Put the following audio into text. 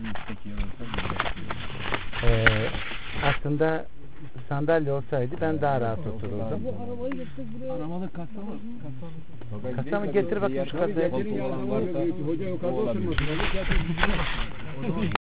Aslında sandalye olsaydı ben daha rahat otururdum. Arabada kasa var. Kasa mı? Getir bakayım şu kasayı. Hoca yukarıda oturmasın.